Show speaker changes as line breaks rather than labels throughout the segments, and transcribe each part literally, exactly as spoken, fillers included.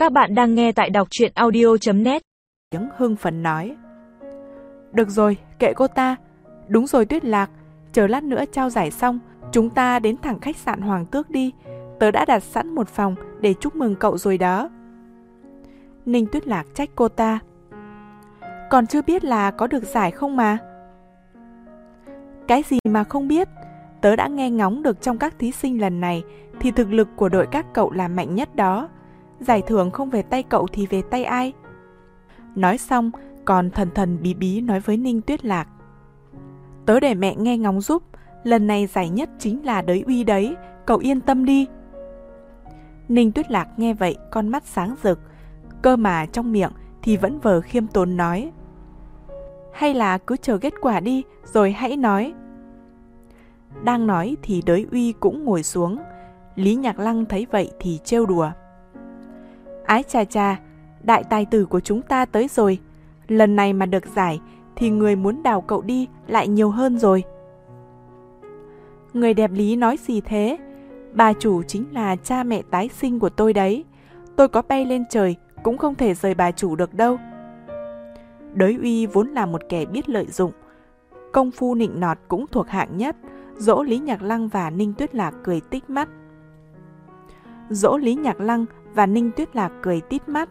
Các bạn đang nghe tại đọc truyện audio chấm net.
Tiếng hưng phấn nói. Được rồi, kệ cô ta. Đúng rồi Tuyết Lạc, chờ lát nữa trao giải xong, chúng ta đến thẳng khách sạn Hoàng Tước đi. Tớ đã đặt sẵn một phòng để chúc mừng cậu rồi đó. Ninh Tuyết Lạc trách cô ta. Còn chưa biết là có được giải không mà. Cái gì mà không biết? Tớ đã nghe ngóng được trong các thí sinh lần này thì thực lực của đội các cậu là mạnh nhất đó. Giải thưởng không về tay cậu thì về tay ai? Nói xong, còn thần thần bí bí nói với Ninh Tuyết Lạc. Tớ để mẹ nghe ngóng giúp, lần này giải nhất chính là Đới Uy đấy, cậu yên tâm đi. Ninh Tuyết Lạc nghe vậy, con mắt sáng rực, cơ mà trong miệng thì vẫn vờ khiêm tốn nói. Hay là cứ chờ kết quả đi, rồi hãy nói. Đang nói thì Đới Uy cũng ngồi xuống. Lý Nhạc Lăng thấy vậy thì trêu đùa. Ái chà chà, đại tài tử của chúng ta tới rồi. Lần này mà được giải thì người muốn đào cậu đi lại nhiều hơn rồi. Người đẹp Lý nói gì thế? Bà chủ chính là cha mẹ tái sinh của tôi đấy. Tôi có bay lên trời cũng không thể rời bà chủ được đâu. Đới Uy vốn là một kẻ biết lợi dụng. Công phu nịnh nọt cũng thuộc hạng nhất. Dỗ Lý Nhạc Lăng và Ninh Tuyết Lạc cười tít mắt. Dỗ Lý Nhạc Lăng và Ninh Tuyết Lạc cười tít mắt.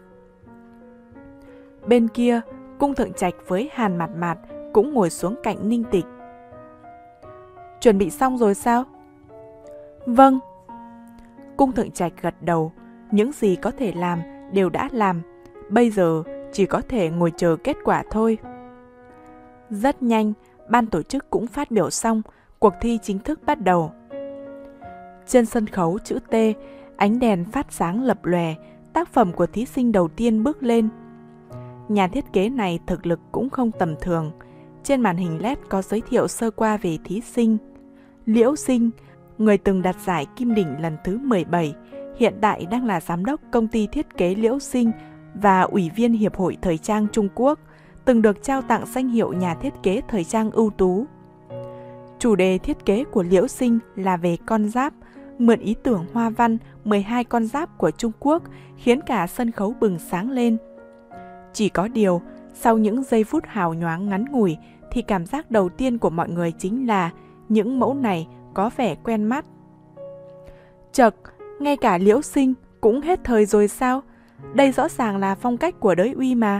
Bên kia, Cung Thượng Trạch với Hàn Mạt Mạt cũng ngồi xuống cạnh Ninh Tịch. Chuẩn bị xong rồi sao? Vâng. Cung Thượng Trạch gật đầu, những gì có thể làm đều đã làm, bây giờ chỉ có thể ngồi chờ kết quả thôi. Rất nhanh, ban tổ chức cũng phát biểu xong, cuộc thi chính thức bắt đầu. Trên sân khấu chữ T, ánh đèn phát sáng lập lòe, tác phẩm của thí sinh đầu tiên bước lên. Nhà thiết kế này thực lực cũng không tầm thường. Trên màn hình led có giới thiệu sơ qua về thí sinh. Liễu Sinh, người từng đạt giải Kim Đỉnh lần thứ mười bảy, hiện tại đang là giám đốc công ty thiết kế Liễu Sinh và ủy viên Hiệp hội Thời trang Trung Quốc, từng được trao tặng danh hiệu nhà thiết kế thời trang ưu tú. Chủ đề thiết kế của Liễu Sinh là về con giáp, mượn ý tưởng hoa văn mười hai con giáp của Trung Quốc khiến cả sân khấu bừng sáng lên. Chỉ có điều, sau những giây phút hào nhoáng ngắn ngủi thì cảm giác đầu tiên của mọi người chính là những mẫu này có vẻ quen mắt. Chậc, ngay cả Liễu Sinh cũng hết thời rồi sao? Đây rõ ràng là phong cách của Đới Uy mà.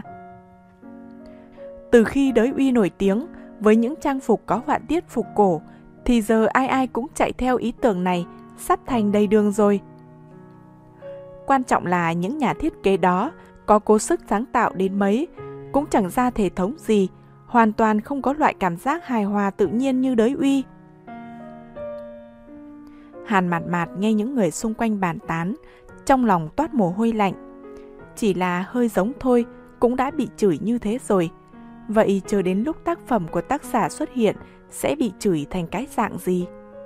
Từ khi Đới Uy nổi tiếng với những trang phục có họa tiết phục cổ thì giờ ai ai cũng chạy theo ý tưởng này, sắp thành đầy đường rồi. Quan trọng là những nhà thiết kế đó có cố sức sáng tạo đến mấy cũng chẳng ra thể thống gì, hoàn toàn không có loại cảm giác hài hòa tự nhiên như Đới Uy. Hàn Mạt Mạt nghe những người xung quanh bàn tán, trong lòng toát mồ hôi lạnh. Chỉ là hơi giống thôi cũng đã bị chửi như thế rồi. Vậy chờ đến lúc tác phẩm của tác giả xuất hiện sẽ bị chửi thành cái dạng gì?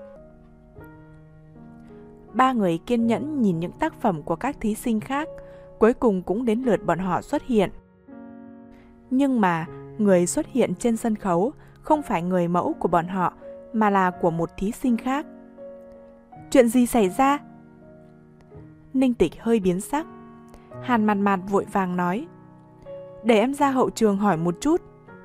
Ba người kiên nhẫn nhìn những tác phẩm của các thí sinh khác, cuối cùng cũng đến lượt bọn họ xuất hiện. Nhưng mà người xuất hiện trên sân khấu không phải người mẫu của bọn họ mà là của một thí sinh khác. Chuyện gì xảy ra? Ninh Tịch hơi biến sắc. Hàn Mạt Mạt vội vàng nói, để em ra hậu trường hỏi một chút.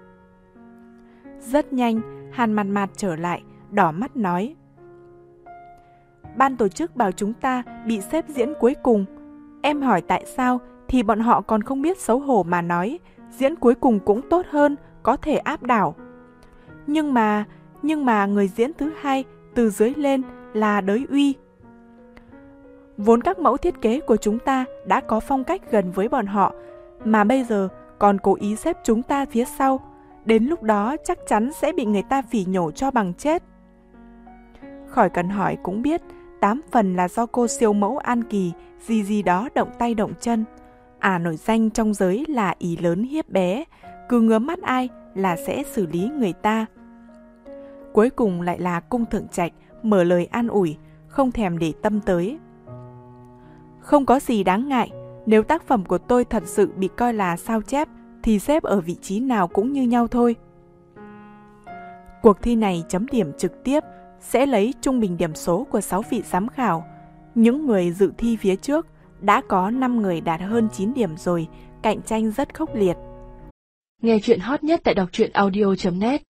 Rất nhanh, Hàn Mạt Mạt trở lại, đỏ mắt nói, ban tổ chức bảo chúng ta bị xếp diễn cuối cùng. Em hỏi tại sao thì bọn họ còn không biết xấu hổ mà nói diễn cuối cùng cũng tốt hơn, có thể áp đảo. Nhưng mà, nhưng mà người diễn thứ hai từ dưới lên là Đới Uy. Vốn các mẫu thiết kế của chúng ta đã có phong cách gần với bọn họ, mà bây giờ còn cố ý xếp chúng ta phía sau. Đến lúc đó chắc chắn sẽ bị người ta phỉ nhổ cho bằng chết. Khỏi cần hỏi cũng biết, tám phần là do cô siêu mẫu An Kỳ gì gì đó động tay động chân. À nổi danh trong giới là ỷ lớn hiếp bé, cứ ngứa mắt ai là sẽ xử lý người ta. Cuối cùng lại là Cung Thượng Trạch mở lời an ủi, không thèm để tâm tới. Không có gì đáng ngại, nếu tác phẩm của tôi thật sự bị coi là sao chép thì xếp ở vị trí nào cũng như nhau thôi. Cuộc thi này chấm điểm trực tiếp, sẽ lấy trung bình điểm số của sáu vị giám khảo. Những người dự thi phía trước Đã có năm người đạt hơn chín điểm rồi, cạnh tranh rất khốc liệt.
Nghe chuyện hot nhất tại đọc truyện audio chấm net.